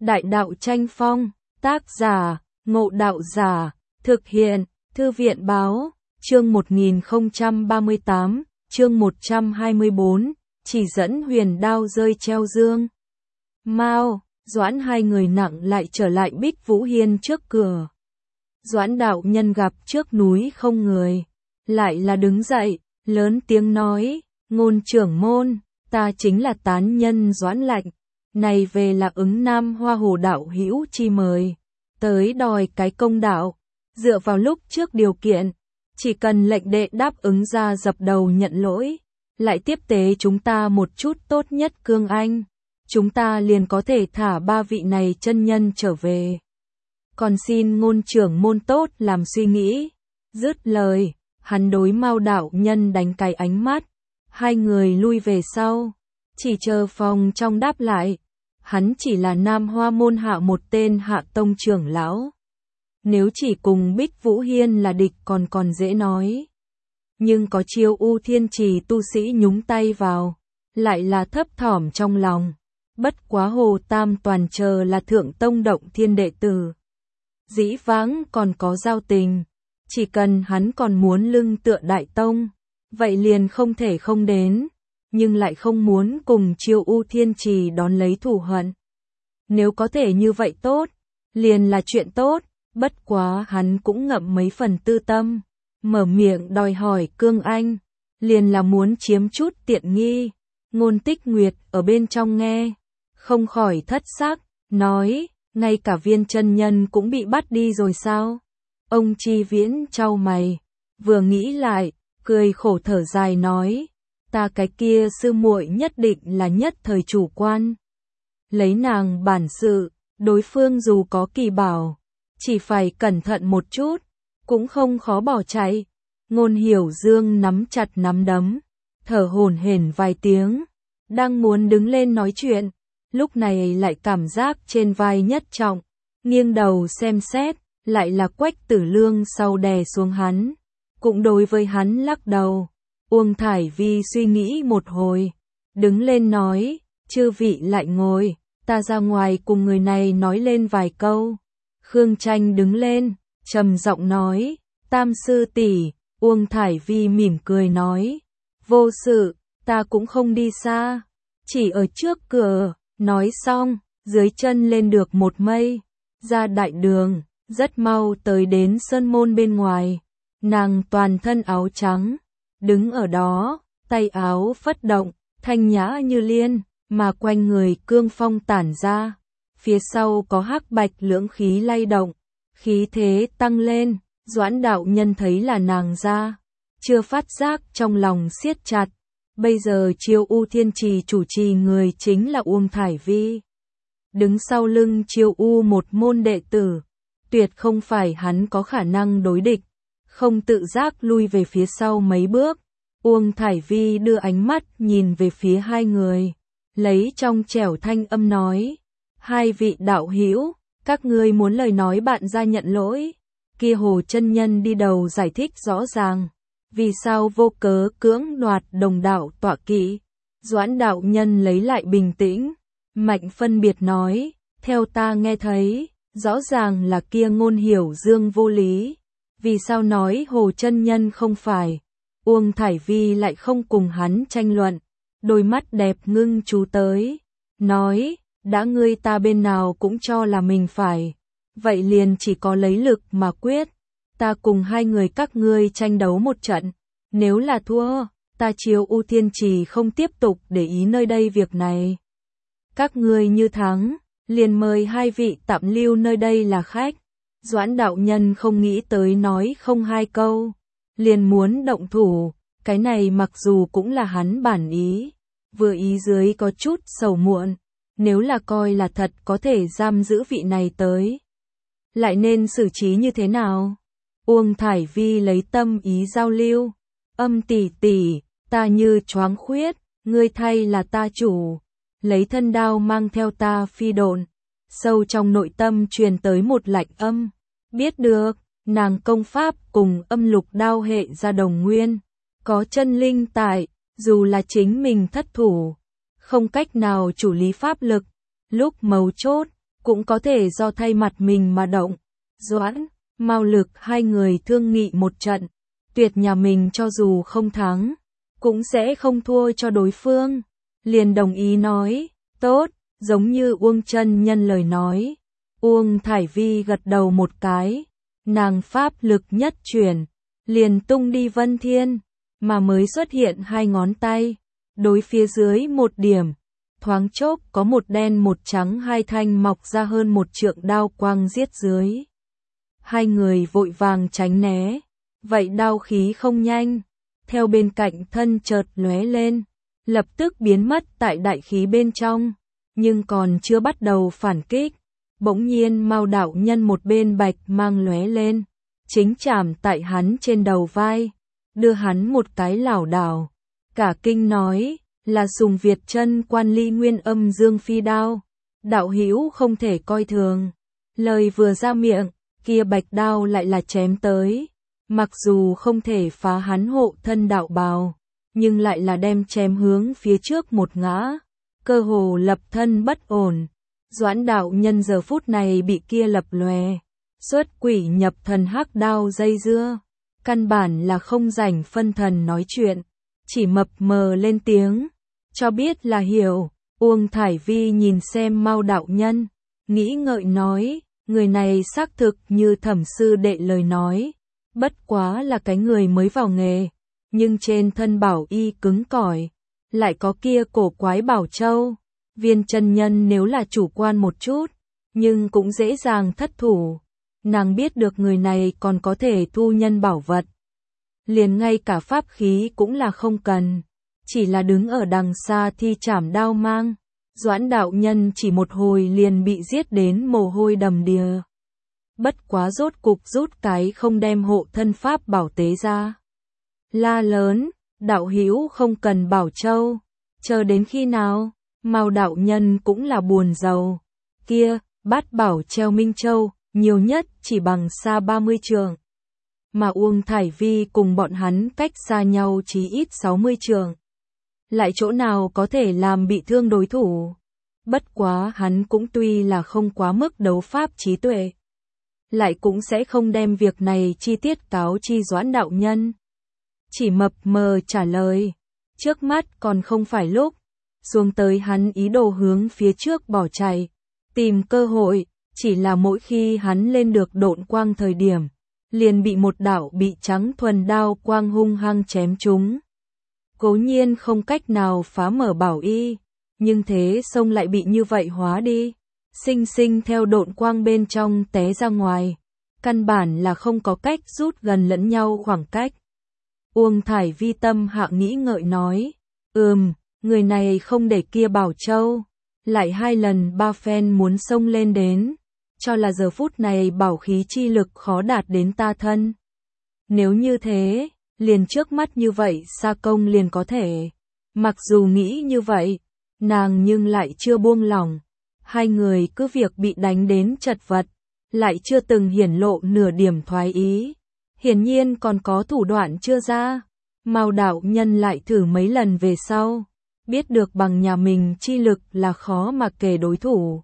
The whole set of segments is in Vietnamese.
Đại đạo tranh phong, tác giả, Ngộ Đạo Giả, thực hiện, Thư viện báo, chương 1038, chương 124, chỉ dẫn huyền đao rơi treo dương. Mao, Doãn hai người nặng lại trở lại Bích Vũ Hiên trước cửa. Doãn đạo nhân gặp trước núi không người, lại là đứng dậy, lớn tiếng nói, Ngôn trưởng môn, ta chính là tán nhân Doãn Lạnh, này về là ứng Nam Hoa Hồ đạo hữu chi mời, tới đòi cái công đạo, dựa vào lúc trước điều kiện, chỉ cần lệnh đệ đáp ứng ra dập đầu nhận lỗi, lại tiếp tế chúng ta một chút tốt nhất cương anh, chúng ta liền có thể thả ba vị này chân nhân trở về. Còn xin ngôn trưởng môn tốt làm suy nghĩ. Dứt lời, hắn đối Mao đạo nhân đánh cái ánh mắt, hai người lui về sau, chỉ chờ phòng trong đáp lại. Hắn chỉ là Nam Hoa môn hạ một tên hạ tông trưởng lão. Nếu chỉ cùng Bích Vũ Hiên là địch còn dễ nói. Nhưng có Chiêu U Thiên Trì tu sĩ nhúng tay vào, lại là thấp thỏm trong lòng. Bất quá Hồ Tam Toàn chờ là thượng tông động thiên đệ tử. Dĩ vãng còn có giao tình, chỉ cần hắn còn muốn lưng tựa đại tông, vậy liền không thể không đến, nhưng lại không muốn cùng Chiêu U Thiên Trì đón lấy thù hận. Nếu có thể như vậy tốt, liền là chuyện tốt, bất quá hắn cũng ngậm mấy phần tư tâm, mở miệng đòi hỏi cương anh, liền là muốn chiếm chút tiện nghi. Ngôn Tích Nguyệt ở bên trong nghe, không khỏi thất sắc, nói, ngay cả Viên chân nhân cũng bị bắt đi rồi sao? Ông Chi Viễn chau mày, vừa nghĩ lại, cười khổ thở dài nói, ta cái kia sư muội nhất định là nhất thời chủ quan. Lấy nàng bản sự, đối phương dù có kỳ bảo, chỉ phải cẩn thận một chút, cũng không khó bỏ chạy. Ngôn Hiểu Dương nắm chặt nắm đấm, thở hổn hển vài tiếng, đang muốn đứng lên nói chuyện, lúc này lại cảm giác trên vai nhất trọng, nghiêng đầu xem xét, lại là Quách Tử Lương sau đè xuống hắn, cũng đối với hắn lắc đầu. Uông Thải Vi suy nghĩ một hồi, đứng lên nói, chư vị lại ngồi, ta ra ngoài cùng người này nói lên vài câu. Khương Tranh đứng lên, trầm giọng nói, Tam sư tỷ. Uông Thải Vi mỉm cười nói, vô sự, ta cũng không đi xa, chỉ ở trước cửa. Nói xong, dưới chân lên được một mây, ra đại đường, rất mau tới đến sơn môn bên ngoài. Nàng toàn thân áo trắng, đứng ở đó, tay áo phất động, thanh nhã như liên, mà quanh người cương phong tản ra. Phía sau có hắc bạch lưỡng khí lay động, khí thế tăng lên. Doãn đạo nhân thấy là nàng ra, chưa phát giác trong lòng siết chặt. Bây giờ Chiêu U Thiên Trì chủ trì người chính là Uông Thải Vi. Đứng sau lưng Chiêu U một môn đệ tử, tuyệt không phải hắn có khả năng đối địch. Không tự giác lui về phía sau mấy bước, Uông Thải Vi đưa ánh mắt nhìn về phía hai người, lấy trong trẻo thanh âm nói, hai vị đạo hữu, các ngươi muốn lời nói bạn ra nhận lỗi. Kia Hồ chân nhân đi đầu giải thích rõ ràng, vì sao vô cớ cưỡng đoạt đồng đạo tọa kỵ. Doãn đạo nhân lấy lại bình tĩnh, mạnh phân biệt nói, theo ta nghe thấy, rõ ràng là kia Ngôn Hiểu Dương vô lý, vì sao nói Hồ chân nhân không phải. Uông Thải Vi lại không cùng hắn tranh luận, đôi mắt đẹp ngưng chú tới, nói, đã ngươi ta bên nào cũng cho là mình phải, vậy liền chỉ có lấy lực mà quyết. Ta cùng hai người các ngươi tranh đấu một trận, nếu là thua, ta Chiêu U Thiên Trì không tiếp tục để ý nơi đây việc này. Các ngươi như thắng, liền mời hai vị tạm lưu nơi đây là khách. Doãn đạo nhân không nghĩ tới nói không hai câu, liền muốn động thủ, cái này mặc dù cũng là hắn bản ý, vừa ý dưới có chút sầu muộn, nếu là coi là thật có thể giam giữ vị này tới, lại nên xử trí như thế nào? Uông Thải Vi lấy tâm ý giao lưu, Âm tỷ tỷ, ta như choáng khuyết, ngươi thay là ta chủ, lấy thân đao mang theo ta phi độn. Sâu trong nội tâm truyền tới một lạnh âm, biết được, nàng công pháp cùng âm lục đao hệ ra đồng nguyên, có chân linh tại, dù là chính mình thất thủ, không cách nào chủ lý pháp lực, lúc mấu chốt, cũng có thể do thay mặt mình mà động. Doãn, Mao Lực hai người thương nghị một trận, tuyệt nhà mình cho dù không thắng, cũng sẽ không thua cho đối phương. Liền đồng ý nói, tốt, giống như Uông chân nhân lời nói. Uông Thải Vi gật đầu một cái, nàng pháp lực nhất chuyển, liền tung đi Vân Thiên, mà mới xuất hiện hai ngón tay, đối phía dưới một điểm, thoáng chốc có một đen một trắng hai thanh mọc ra hơn một trượng đao quang giết dưới. Hai người vội vàng tránh né, vậy đao khí không nhanh, theo bên cạnh thân chợt lóe lên, lập tức biến mất tại đại khí bên trong, nhưng còn chưa bắt đầu phản kích, bỗng nhiên Mao đạo nhân một bên bạch mang lóe lên, chính chạm tại hắn trên đầu vai, đưa hắn một cái lảo đảo. Cả kinh nói, là Sùng Việt Chân Quan Ly Nguyên Âm Dương Phi đao, đạo hữu không thể coi thường. Lời vừa ra miệng, kia bạch đao lại là chém tới, mặc dù không thể phá hắn hộ thân đạo bào, nhưng lại là đem chém hướng phía trước một ngã, cơ hồ lập thân bất ổn. Doãn đạo nhân giờ phút này bị kia lập lòe, xuất quỷ nhập thần hắc đao dây dưa, căn bản là không rảnh phân thần nói chuyện, chỉ mập mờ lên tiếng, cho biết là hiểu. Uông Thải Vi nhìn xem Mao đạo nhân, nghĩ ngợi nói, người này xác thực như Thẩm sư đệ lời nói, bất quá là cái người mới vào nghề, nhưng trên thân bảo y cứng cỏi, lại có kia cổ quái bảo châu. Viên chân nhân nếu là chủ quan một chút, nhưng cũng dễ dàng thất thủ. Nàng biết được người này còn có thể thu nhân bảo vật, liền ngay cả pháp khí cũng là không cần, chỉ là đứng ở đằng xa thi chảm đao mang. Doãn đạo nhân chỉ một hồi liền bị giết đến mồ hôi đầm đìa. Bất quá rốt cục rút cái không đem hộ thân pháp bảo tế ra. La lớn, đạo hữu không cần bảo châu, chờ đến khi nào? Mao đạo nhân cũng là buồn rầu. Kia, bát bảo treo Minh Châu, nhiều nhất chỉ bằng xa 30 trượng. Mà Uông Thải Vi cùng bọn hắn cách xa nhau chí ít 60 trượng. Lại chỗ nào có thể làm bị thương đối thủ. Bất quá hắn cũng tuy là không quá mức đấu pháp trí tuệ, lại cũng sẽ không đem việc này chi tiết cáo chi Doãn đạo nhân. Chỉ mập mờ trả lời, trước mắt còn không phải lúc. Xuống tới hắn ý đồ hướng phía trước bỏ chạy, tìm cơ hội, chỉ là mỗi khi hắn lên được độn quang thời điểm, liền bị một đạo bị trắng thuần đao quang hung hăng chém trúng. Cố nhiên không cách nào phá mở bảo y, nhưng thế sông lại bị như vậy hóa đi, sinh sinh theo độn quang bên trong té ra ngoài, căn bản là không có cách rút gần lẫn nhau khoảng cách. Uông Thải Vi tâm hạ nghĩ ngợi nói, người này không để kia bảo châu, lại hai lần ba phen muốn xông lên đến, cho là giờ phút này bảo khí chi lực khó đạt đến ta thân. Nếu như thế, liền trước mắt như vậy Sa Công liền có thể. Mặc dù nghĩ như vậy, nàng nhưng lại chưa buông lỏng. Hai người cứ việc bị đánh đến chật vật, lại chưa từng hiển lộ nửa điểm thoái ý. Hiển nhiên còn có thủ đoạn chưa ra. Mao đạo nhân lại thử mấy lần về sau, biết được bằng nhà mình chi lực là khó mà kể đối thủ.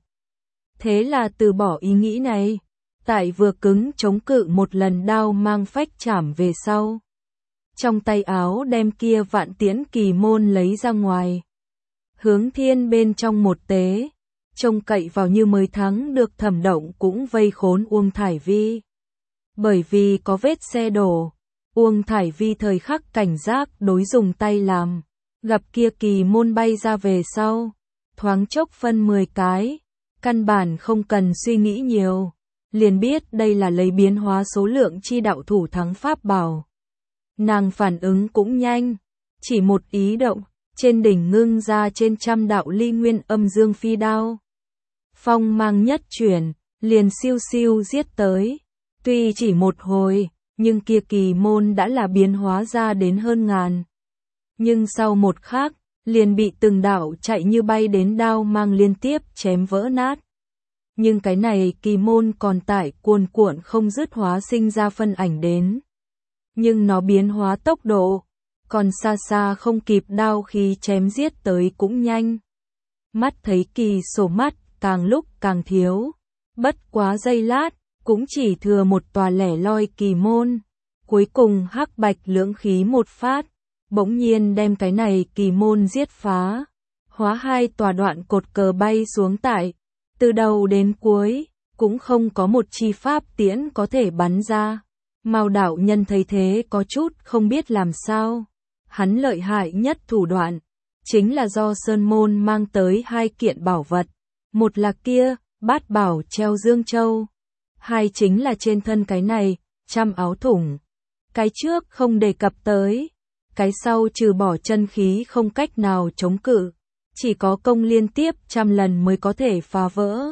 Thế là từ bỏ ý nghĩ này, tại vừa cứng chống cự một lần đao mang phách chảm về sau. Trong tay áo đem kia Vạn Tiễn Kỳ Môn lấy ra ngoài. Hướng Thiên bên trong một tế, trông cậy vào như mới thắng được Thẩm Động cũng vây khốn Uông Thải Vi. Bởi vì có vết xe đổ, Uông Thải Vi thời khắc cảnh giác đối dùng tay làm. Gặp kia kỳ môn bay ra về sau, thoáng chốc phân 10 cái, căn bản không cần suy nghĩ nhiều, liền biết đây là lấy biến hóa số lượng chi đạo thủ thắng pháp bảo. Nàng phản ứng cũng nhanh, chỉ một ý động, trên đỉnh ngưng ra trên trăm đạo ly nguyên âm dương phi đao. Phong mang nhất chuyển, liền siêu siêu giết tới, tuy chỉ một hồi, nhưng kia kỳ môn đã là biến hóa ra đến hơn ngàn. Nhưng sau một khắc, liền bị từng đạo chạy như bay đến đao mang liên tiếp chém vỡ nát. Nhưng cái này kỳ môn còn tại cuồn cuộn không dứt hóa sinh ra phân ảnh đến. Nhưng nó biến hóa tốc độ, còn xa xa không kịp đao khí chém giết tới cũng nhanh. Mắt thấy kỳ sổ mắt, càng lúc càng thiếu. Bất quá giây lát, cũng chỉ thừa một tòa lẻ loi kỳ môn. Cuối cùng hắc bạch lưỡng khí một phát, bỗng nhiên đem cái này kỳ môn giết phá. Hóa hai tòa đoạn cột cờ bay xuống tại, từ đầu đến cuối, cũng không có một chi pháp tiễn có thể bắn ra. Mao đạo nhân thấy thế có chút không biết làm sao. Hắn lợi hại nhất thủ đoạn, chính là do Sơn Môn mang tới hai kiện bảo vật. Một là kia, bát bảo treo Dương Châu. Hai chính là trên thân cái này, trăm áo thủng. Cái trước không đề cập tới. Cái sau trừ bỏ chân khí không cách nào chống cự. Chỉ có công liên tiếp 100 lần mới có thể phá vỡ.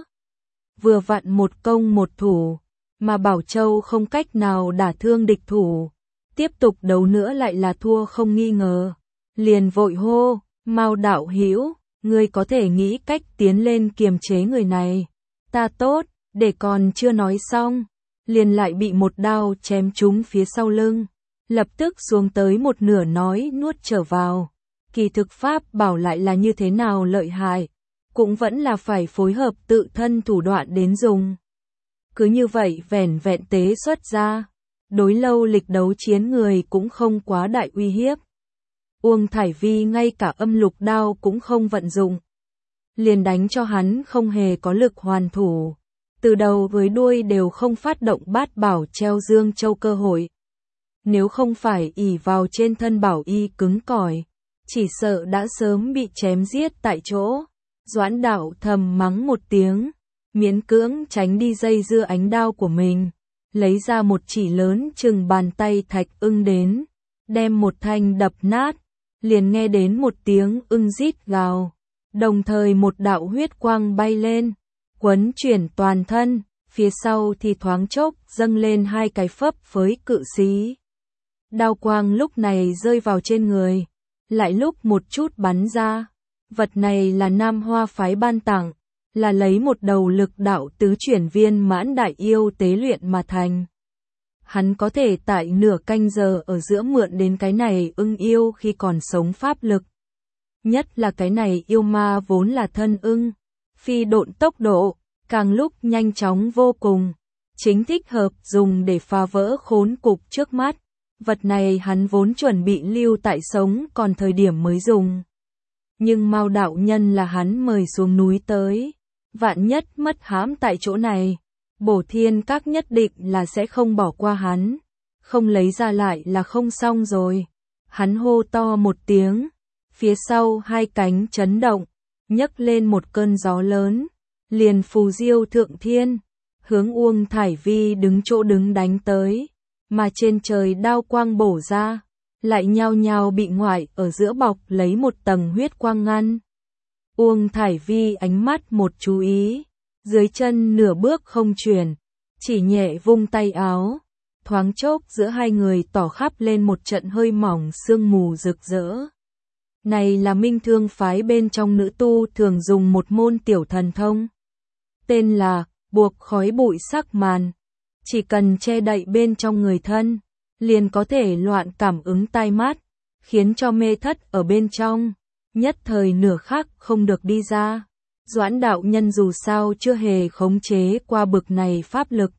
Vừa vặn một công một thủ, mà Bảo Châu không cách nào đả thương địch thủ. Tiếp tục đấu nữa lại là thua không nghi ngờ. Liền vội hô, Mao đạo hữu, ngươi có thể nghĩ cách tiến lên kiềm chế người này. Ta tốt, để còn chưa nói xong, liền lại bị một đao chém trúng phía sau lưng. Lập tức xuống tới một nửa nói nuốt trở vào. Kỳ thực pháp bảo lại là như thế nào lợi hại, cũng vẫn là phải phối hợp tự thân thủ đoạn đến dùng. Cứ như vậy vẻn vẹn tế xuất ra, đối lâu lịch đấu chiến người cũng không quá đại uy hiếp. Uông Thải Vi ngay cả âm lục đao cũng không vận dụng, liền đánh cho hắn không hề có lực hoàn thủ. Từ đầu với đuôi đều không phát động bát bảo treo Dương Châu cơ hội. Nếu không phải ỷ vào trên thân bảo y cứng cỏi, chỉ sợ đã sớm bị chém giết tại chỗ. Doãn Đạo thầm mắng một tiếng, miễn cưỡng tránh đi dây dưa ánh đao của mình, lấy ra một chỉ lớn chừng bàn tay thạch ưng đến, đem một thanh đập nát, liền nghe đến một tiếng ưng rít gào, đồng thời một đạo huyết quang bay lên, quấn chuyển toàn thân, phía sau thì thoáng chốc dâng lên hai cái phấp phới cự xí. Đao quang lúc này rơi vào trên người, lại lúc một chút bắn ra. Vật này là Nam Hoa phái ban tặng, là lấy một đầu lực đạo tứ chuyển viên mãn đại yêu tế luyện mà thành. Hắn có thể tại nửa canh giờ ở giữa mượn đến cái này ưng yêu khi còn sống pháp lực. Nhất là cái này yêu ma vốn là thân ưng, phi độn tốc độ, càng lúc nhanh chóng vô cùng, chính thích hợp dùng để phá vỡ khốn cục trước mắt. Vật này hắn vốn chuẩn bị lưu tại sống còn thời điểm mới dùng. Nhưng Mao đạo nhân là hắn mời xuống núi tới, vạn nhất mất hãm tại chỗ này, Bổ Thiên Các nhất định là sẽ không bỏ qua hắn, không lấy ra lại là không xong rồi. Hắn hô to một tiếng, phía sau hai cánh chấn động, nhấc lên một cơn gió lớn, liền phù diêu thượng thiên, hướng Uông Thải Vi đứng chỗ đứng đánh tới, mà trên trời đao quang bổ ra, lại nhao nhao bị ngoại ở giữa bọc lấy một tầng huyết quang ngăn. Uông Thải Vi ánh mắt một chú ý, dưới chân nửa bước không chuyển, chỉ nhẹ vung tay áo, thoáng chốc giữa hai người tỏ khắp lên một trận hơi mỏng sương mù rực rỡ. Này là Minh Thương phái bên trong nữ tu thường dùng một môn tiểu thần thông, tên là buộc khói bụi sắc màn, chỉ cần che đậy bên trong người thân, liền có thể loạn cảm ứng tai mắt, khiến cho mê thất ở bên trong, nhất thời nửa khắc không được đi ra. Doãn đạo nhân dù sao chưa hề khống chế qua bực này pháp lực.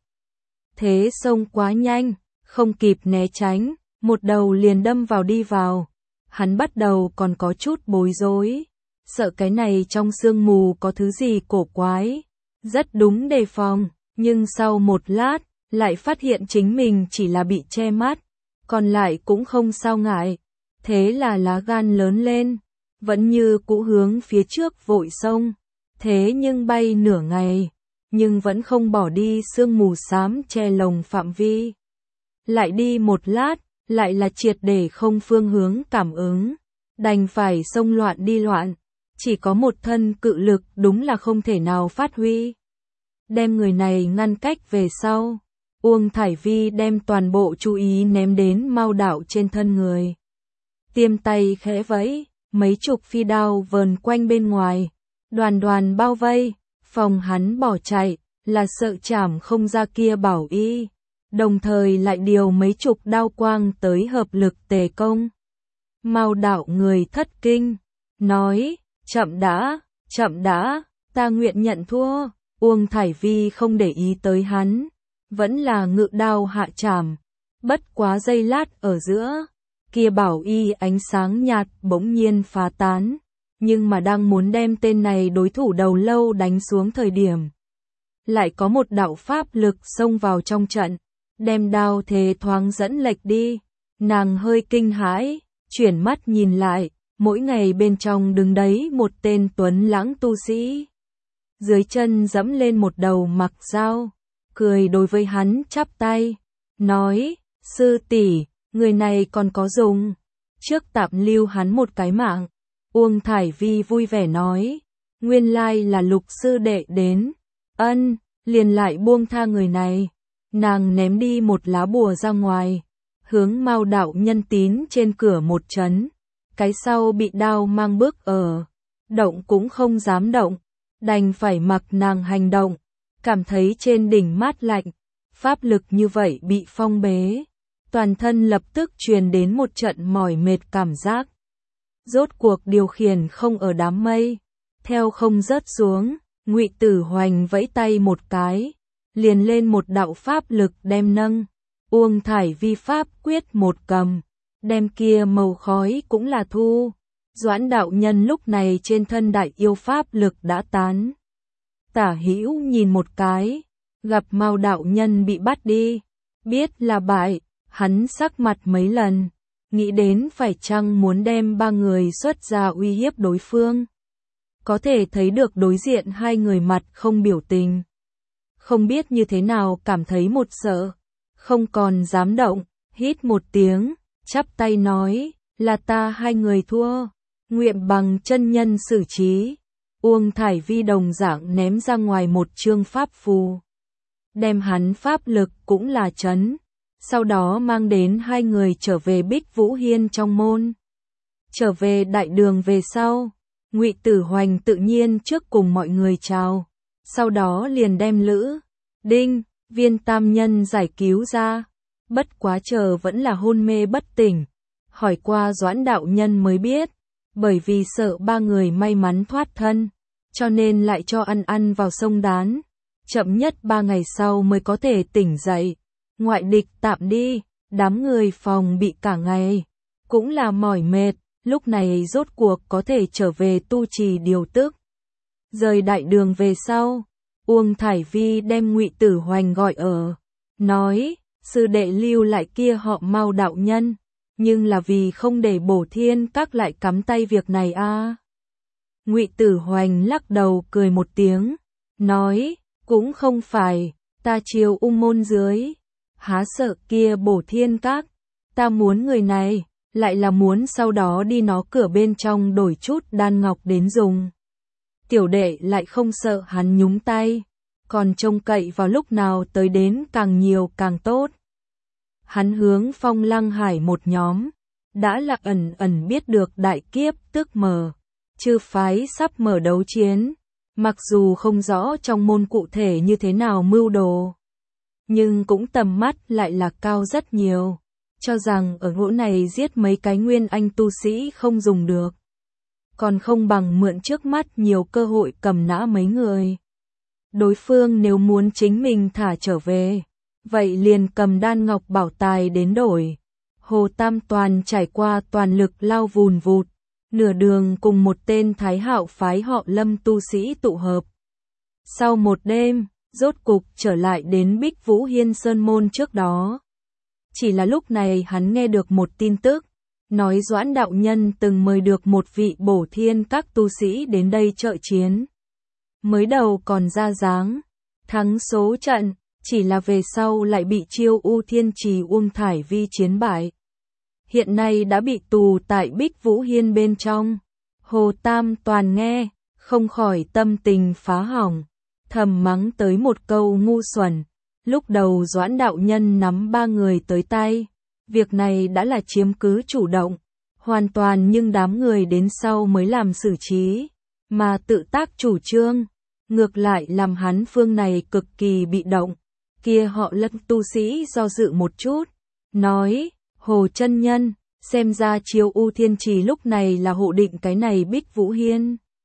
Thế xông quá nhanh, không kịp né tránh, một đầu liền đâm vào đi vào. Hắn bắt đầu còn có chút bối rối, sợ cái này trong sương mù có thứ gì cổ quái, rất đúng đề phòng, nhưng sau một lát, lại phát hiện chính mình chỉ là bị che mắt, còn lại cũng không sao ngại. Thế là lá gan lớn lên, vẫn như cũ hướng phía trước vội xông. Thế nhưng bay nửa ngày, nhưng vẫn không bỏ đi sương mù xám che lồng phạm vi. Lại đi một lát, lại là triệt để không phương hướng cảm ứng, đành phải xông loạn đi loạn, chỉ có một thân cự lực đúng là không thể nào phát huy. Đem người này ngăn cách về sau, Uông Thải Vi đem toàn bộ chú ý ném đến Mao đạo trên thân người. Tiêm tay khẽ vẫy, mấy chục phi đao vờn quanh bên ngoài, đoàn đoàn bao vây, phòng hắn bỏ chạy, là sợ chảm không ra kia bảo y, đồng thời lại điều mấy chục đao quang tới hợp lực tề công. Mao đạo người thất kinh, nói, chậm đã, Ta nguyện nhận thua. Uông Thải Vi không để ý tới hắn, vẫn là ngự đao hạ trảm. Bất quá giây lát ở giữa, kia bảo y ánh sáng nhạt bỗng nhiên phá tán, nhưng mà đang muốn đem tên này đối thủ đầu lâu đánh xuống thời điểm, lại có một đạo pháp lực xông vào trong trận, đem đao thế thoáng dẫn lệch đi. Nàng hơi kinh hãi, chuyển mắt nhìn lại, mỗi ngày bên trong đứng đấy một tên tuấn lãng tu sĩ. Dưới chân dẫm lên một đầu mặc dao, cười đối với hắn chắp tay, nói, sư tỷ, người này còn có dùng, trước tạm lưu hắn một cái mạng. Uông Thải Vi vui vẻ nói, nguyên lai là Lục sư đệ đến, ân, liền lại buông tha người này. Nàng ném đi một lá bùa ra ngoài, hướng Mao đạo nhân tín trên cửa một chấn, cái sau bị đao mang bước ở, động cũng không dám động, đành phải mặc nàng hành động, cảm thấy trên đỉnh mát lạnh, pháp lực như vậy bị phong bế, toàn thân lập tức truyền đến một trận mỏi mệt cảm giác. Rốt cuộc điều khiển không ở đám mây, theo không rớt xuống, Ngụy Tử Hoành vẫy tay một cái, liền lên một đạo pháp lực đem nâng. Uông Thải Vi pháp quyết một cầm, đem kia màu khói cũng là thu. Doãn đạo nhân lúc này trên thân đại yêu pháp lực đã tán. Tả Hữu nhìn một cái, gặp Mao đạo nhân bị bắt đi, biết là bại, hắn sắc mặt mấy lần, nghĩ đến phải chăng muốn đem ba người xuất ra uy hiếp đối phương. Có thể thấy được đối diện hai người mặt không biểu tình, không biết như thế nào cảm thấy một sợ, không còn dám động, hít một tiếng, chắp tay nói, là ta hai người thua, nguyện bằng chân nhân xử trí. Uông Thải Vi đồng dạng ném ra ngoài một chương pháp phù, đem hắn pháp lực cũng là chấn, sau đó mang đến hai người trở về Bích Vũ Hiên trong môn. Trở về đại đường về sau, Ngụy Tử Hoành tự nhiên trước cùng mọi người chào, sau đó liền đem Lữ, Đinh, Viên tam nhân giải cứu ra, bất quá chờ vẫn là hôn mê bất tỉnh, hỏi qua Doãn đạo nhân mới biết, bởi vì sợ ba người may mắn thoát thân, cho nên lại cho ăn vào sông Đán, chậm nhất 3 ngày sau mới có thể tỉnh dậy. Ngoại địch tạm đi, đám người phòng bị cả ngày, cũng là mỏi mệt, lúc này rốt cuộc có thể trở về tu trì điều tức. Rời đại đường về sau, Uông Thải Vi đem Ngụy Tử Hoành gọi ở, nói, sư đệ lưu lại kia họ Mao đạo nhân, nhưng là vì không để Bổ Thiên Các lại cắm tay việc này a. Ngụy Tử Hoành lắc đầu cười một tiếng, nói, cũng không phải, ta chiều ung môn dưới, há sợ kia Bổ Thiên Các, ta muốn người này, lại là muốn sau đó đi nó cửa bên trong đổi chút đan ngọc đến dùng. Tiểu đệ lại không sợ hắn nhúng tay, còn trông cậy vào lúc nào tới đến càng nhiều càng tốt. Hắn hướng Phong Lăng Hải một nhóm, đã là ẩn biết được đại kiếp tức mở, chư phái sắp mở đấu chiến, mặc dù không rõ trong môn cụ thể như thế nào mưu đồ, nhưng cũng tầm mắt lại là cao rất nhiều, cho rằng ở chỗ này giết mấy cái nguyên anh tu sĩ không dùng được, còn không bằng mượn trước mắt nhiều cơ hội cầm nã mấy người. Đối phương nếu muốn chính mình thả trở về, vậy liền cầm đan ngọc bảo tài đến đổi. Hồ Tam Toàn trải qua toàn lực lao vùn vụt, nửa đường cùng một tên Thái Hạo phái họ Lâm tu sĩ tụ hợp. Sau một đêm, rốt cục trở lại đến Bích Vũ Hiên Sơn Môn trước đó. Chỉ là lúc này hắn nghe được một tin tức, nói Doãn đạo nhân từng mời được một vị Bổ Thiên Các tu sĩ đến đây trợ chiến. Mới đầu còn ra dáng, thắng số trận, chỉ là về sau lại bị Chiêu U Thiên Trì Uông Thải Vi chiến bại. Hiện nay đã bị tù tại Bích Vũ Hiên bên trong. Hồ Tam Toàn nghe, không khỏi tâm tình phá hỏng, thầm mắng tới một câu ngu xuẩn. Lúc đầu Doãn đạo nhân nắm 3 người tới tay, việc này đã là chiếm cứ chủ động, hoàn toàn, nhưng đám người đến sau mới làm xử trí, mà tự tác chủ trương, ngược lại làm hắn phương này cực kỳ bị động. Kia họ Lâm tu sĩ do dự một chút, nói, Hồ chân nhân, xem ra Chiêu U Thiên Trì lúc này là hộ định cái này Bích Vũ Hiên.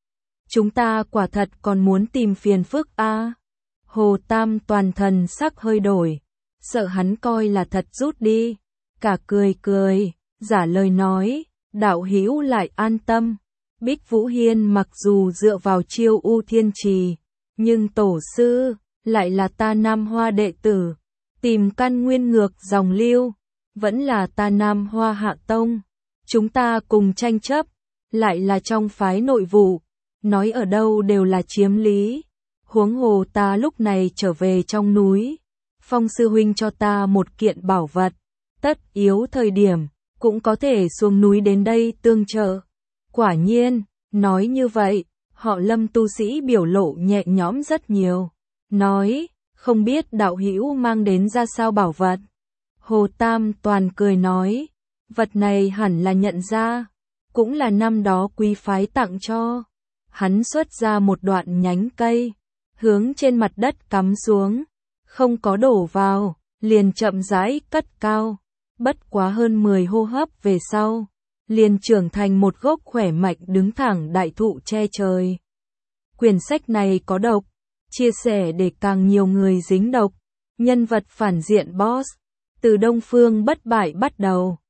Chúng ta quả thật còn muốn tìm phiền phức a. Hồ Tam toàn thần sắc hơi đổi, sợ hắn coi là thật rút đi, cả cười cười, giả lời nói, đạo hữu lại an tâm. Bích Vũ Hiên mặc dù dựa vào Chiêu U Thiên Trì, nhưng tổ sư lại là ta Nam Hoa đệ tử, tìm căn nguyên ngược dòng lưu, vẫn là ta Nam Hoa hạ tông. Chúng ta cùng tranh chấp, lại là trong phái nội vụ, nói ở đâu đều là chiếm lý. Huống hồ ta lúc này trở về trong núi, Phong sư huynh cho ta một kiện bảo vật, tất yếu thời điểm, cũng có thể xuống núi đến đây tương trợ. Quả nhiên, nói như vậy, họ Lâm tu sĩ biểu lộ nhẹ nhõm rất nhiều, nói, không biết đạo hữu mang đến ra sao bảo vật. Hồ Tam toàn cười nói, vật này hẳn là nhận ra, cũng là năm đó quý phái tặng cho. Hắn xuất ra một đoạn nhánh cây, hướng trên mặt đất cắm xuống, không có đổ vào, liền chậm rãi cất cao, bất quá hơn 10 hô hấp về sau, liền trưởng thành một gốc khỏe mạnh đứng thẳng đại thụ che trời. Quyển sách này có độc, chia sẻ để càng nhiều người dính độc. Nhân vật phản diện boss, từ Đông Phương bất bại bắt đầu.